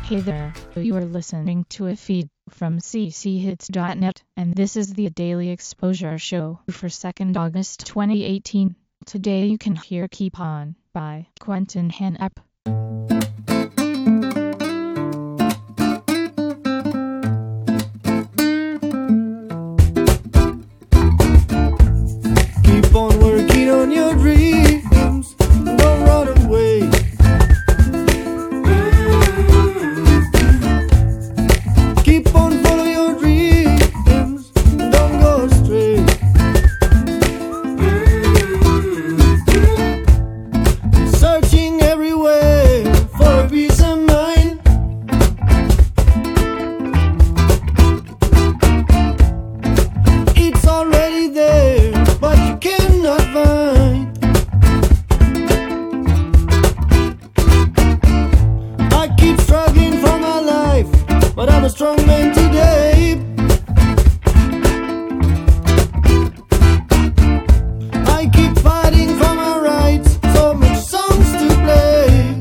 Hey there, you are listening to a feed from cchits.net, and this is the Daily Exposure Show for 2nd August 2018. Today you can hear Keep On by Quentin Hennep. Keep on working on your dreams, don't run away. Keep on following your dreams, don't go astray. Searching everywhere for a peace of mind. It's already there, but you cannot find. I keep struggling for my life, but I'm a strong man today. I keep fighting for my rights, so much songs to play.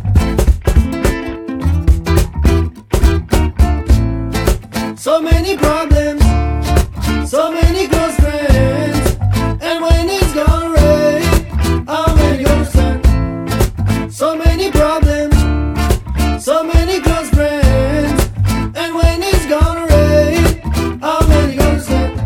So many problems, so many close friends, and when it's gonna rain, how many gonna stand? So many problems, so many close friends, and when it's gonna rain, how many gonna stand?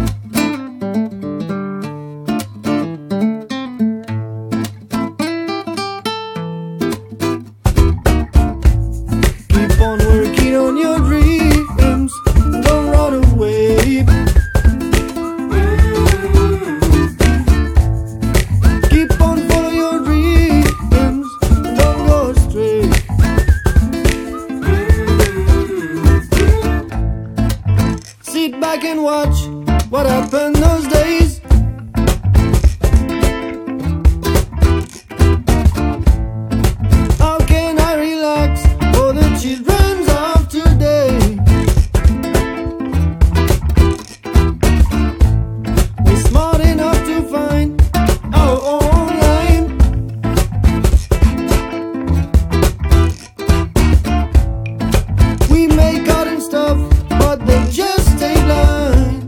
Keep on working on your dreams, don't run away. Keep on following your dreams, don't go astray. Sit back and watch what happened those days. How can I relax for the children of today? We're smart enough to find our own line. We make art and stuff, but they just stay blind.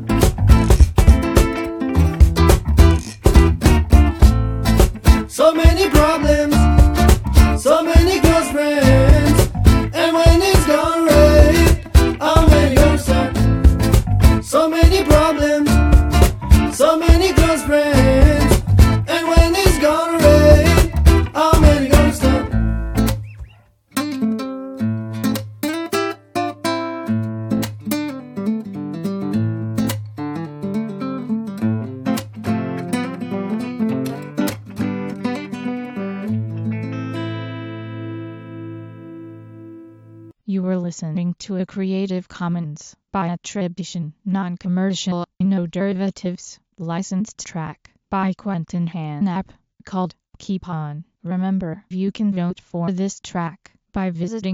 So many problems, so many close friends, and when it's gonna rain, how many gonna stand? So many problems, so many close friends, and when it's gonna rain, how many gonna stand? You were listening to a Creative Commons by attribution, non-commercial, no derivatives, licensed track by Quentin Hennep, called Keep On. Remember, you can vote for this track by visiting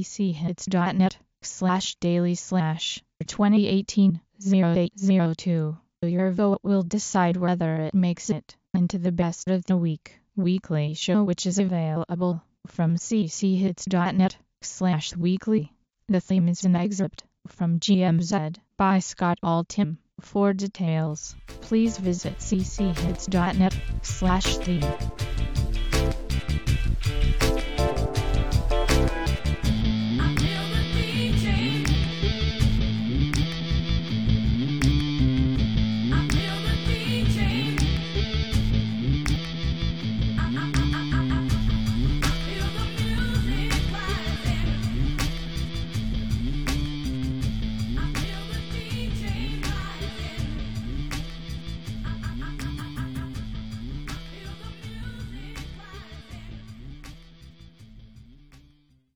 cchits.net/daily/2018-0802. Your vote will decide whether it makes it into the Best of the Week weekly show, which is available from cchits.net/weekly. The theme is an excerpt from GMZ by Scott Altham. For details, please visit cchits.net/theme.